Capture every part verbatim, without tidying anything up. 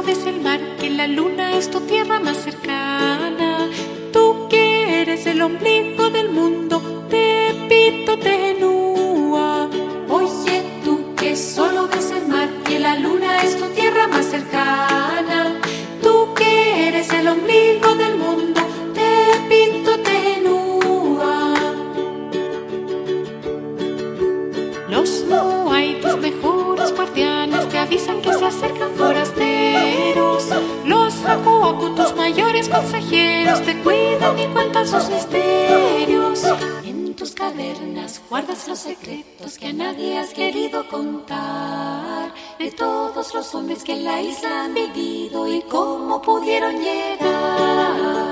des el mar, que la luna es tu tierra más cercana. Tú que eres el ombligo del mundo, Tepito Tenúa. Oye, tú que solo ves el mar, que la luna es tu tierra más cercana. Tú que eres el ombligo del mundo, Tepito Tenúa. Los Moai, tus mejores guardianes, te avisan que se acercan forasteros. Los Aku Aku, tus mayores consejeros, te cuidan y cuentan sus misterios. En tus cavernas guardas los secretos que a nadie has querido contar, de todos los hombres que en la isla han vivido y cómo pudieron llegar.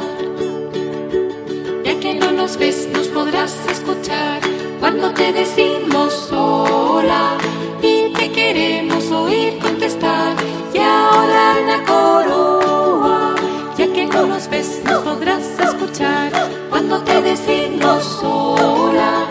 Ya que no nos ves, nos podrás escuchar cuando te decimos hola y te queremos oír contestar. Y ahora Nacoroa, ya que no nos ves, nos podrás escuchar cuando te decimos hola.